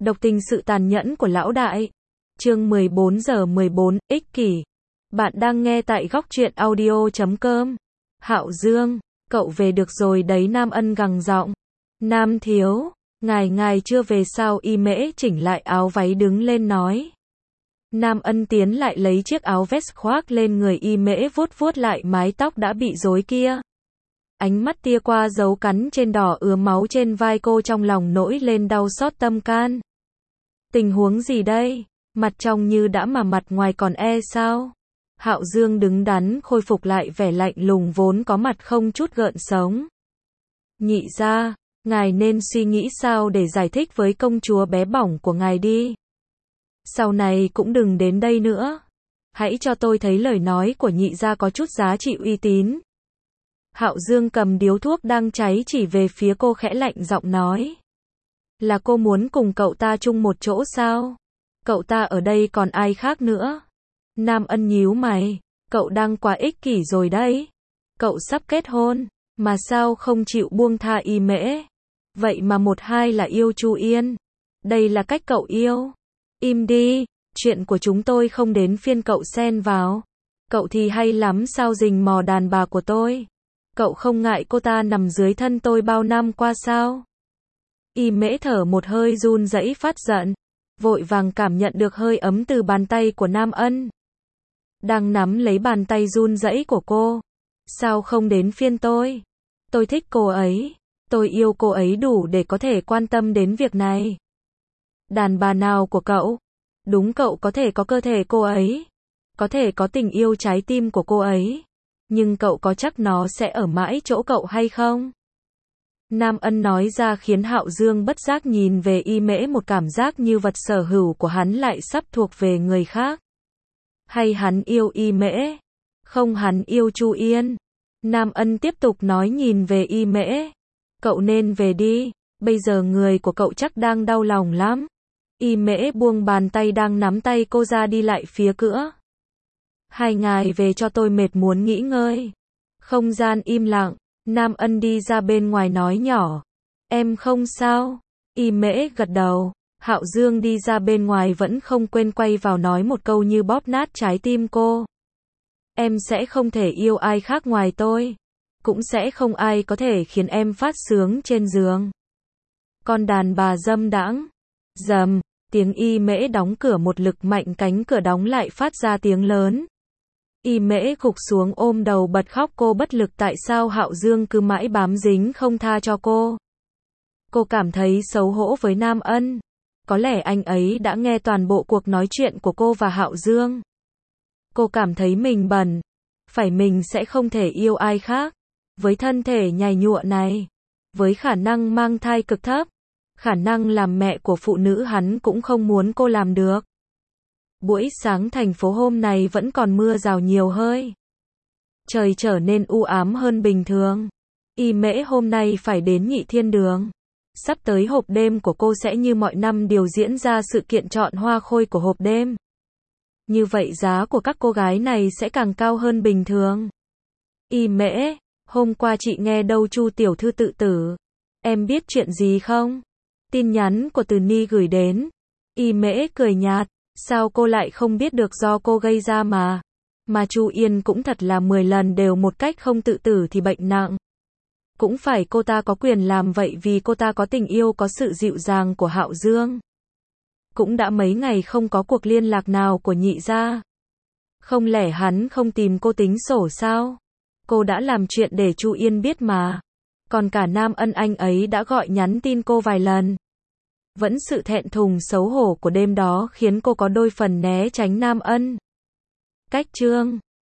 Độc tình sự tàn nhẫn của lão đại. Chương 14:14, ích kỷ. Bạn đang nghe tại góc truyện audio.com. Hạo Dương, cậu về được rồi đấy, Nam Ân gằn giọng. Nam thiếu, ngài chưa về sao? Y Mễ chỉnh lại áo váy đứng lên nói. Nam Ân tiến lại lấy chiếc áo vest khoác lên người Y Mễ, vuốt vuốt lại mái tóc đã bị rối kia. Ánh mắt tia qua dấu cắn trên đỏ ứa máu trên vai cô, trong lòng nổi lên đau xót tâm can. Tình huống gì đây? Mặt trong như đã mà mặt ngoài còn sao? Hạo Dương đứng đắn khôi phục lại vẻ lạnh lùng vốn có mặt không chút gợn sóng. Nhị gia, ngài nên suy nghĩ sao để giải thích với công chúa bé bỏng của ngài đi. Sau này cũng đừng đến đây nữa. Hãy cho tôi thấy lời nói của nhị gia có chút giá trị uy tín. Hạo Dương cầm điếu thuốc đang cháy chỉ về phía cô, khẽ lạnh giọng nói. Là cô muốn cùng cậu ta chung một chỗ sao? Cậu ta ở đây còn ai khác nữa? Nam Ân nhíu mày, cậu đang quá ích kỷ rồi đấy. Cậu sắp kết hôn, mà sao không chịu buông tha Y Mễ? Vậy mà một hai là yêu Chu Yên. Đây là cách cậu yêu. Im đi, chuyện của chúng tôi không đến phiên cậu xen vào. Cậu thì hay lắm sao rình mò đàn bà của tôi. Cậu không ngại cô ta nằm dưới thân tôi bao năm qua sao? Y Mễ thở một hơi run rẩy phát giận, vội vàng cảm nhận được hơi ấm từ bàn tay của Nam Ân. Đang nắm lấy bàn tay run rẩy của cô. Sao không đến phiên tôi? Tôi thích cô ấy. Tôi yêu cô ấy đủ để có thể quan tâm đến việc này. Đàn bà nào của cậu? Đúng, cậu có thể có cơ thể cô ấy. Có thể có tình yêu trái tim của cô ấy. Nhưng cậu có chắc nó sẽ ở mãi chỗ cậu hay không? Nam Ân nói ra khiến Hạo Dương bất giác nhìn về Y Mễ, một cảm giác như vật sở hữu của hắn lại sắp thuộc về người khác. Hay hắn yêu Y Mễ? Không, hắn yêu Chu Yên. Nam Ân tiếp tục nói nhìn về Y Mễ. Cậu nên về đi, bây giờ người của cậu chắc đang đau lòng lắm. Y Mễ buông bàn tay đang nắm tay cô ra, đi lại phía cửa. Hai ngài về cho tôi, mệt muốn nghỉ ngơi. Không gian im lặng. Nam Ân đi ra bên ngoài nói nhỏ. Em không sao? Y Mễ gật đầu. Hạo Dương đi ra bên ngoài vẫn không quên quay vào nói một câu như bóp nát trái tim cô. Em sẽ không thể yêu ai khác ngoài tôi. Cũng sẽ không ai có thể khiến em phát sướng trên giường. Con đàn bà dâm đãng. Rầm, tiếng Y Mễ đóng cửa một lực mạnh, cánh cửa đóng lại phát ra tiếng lớn. Y Mễ gục xuống ôm đầu bật khóc, cô bất lực tại sao Hạo Dương cứ mãi bám dính không tha cho cô. Cô cảm thấy xấu hổ với Nam Ân. Có lẽ anh ấy đã nghe toàn bộ cuộc nói chuyện của cô và Hạo Dương. Cô cảm thấy mình bẩn. Phải, mình sẽ không thể yêu ai khác. Với thân thể nhầy nhụa này, với khả năng mang thai cực thấp, khả năng làm mẹ của phụ nữ, hắn cũng không muốn cô làm được. Buổi sáng thành phố hôm nay vẫn còn mưa rào nhiều hơi. Trời trở nên u ám hơn bình thường. Y Mễ hôm nay phải đến Nhị Thiên Đường. Sắp tới hộp đêm của cô sẽ như mọi năm điều diễn ra sự kiện chọn hoa khôi của hộp đêm. Như vậy giá của các cô gái này sẽ càng cao hơn bình thường. Y Mễ, hôm qua chị nghe đâu Chu tiểu thư tự tử. Em biết chuyện gì không? Tin nhắn của Từ Ni gửi đến. Y Mễ cười nhạt. Sao cô lại không biết được, do cô gây ra mà. Mà Chu Yên cũng thật là 10 lần đều một cách không tự tử thì bệnh nặng. Cũng phải cô ta có quyền làm vậy vì cô ta có tình yêu, có sự dịu dàng của Hạo Dương. Cũng đã mấy ngày không có cuộc liên lạc nào của nhị gia. Không lẽ hắn không tìm cô tính sổ sao? Cô đã làm chuyện để Chu Yên biết mà. Còn cả Nam Ân, anh ấy đã gọi nhắn tin cô vài lần. Vẫn sự thẹn thùng xấu hổ của đêm đó khiến cô có đôi phần né tránh Nam Ân. Cách chương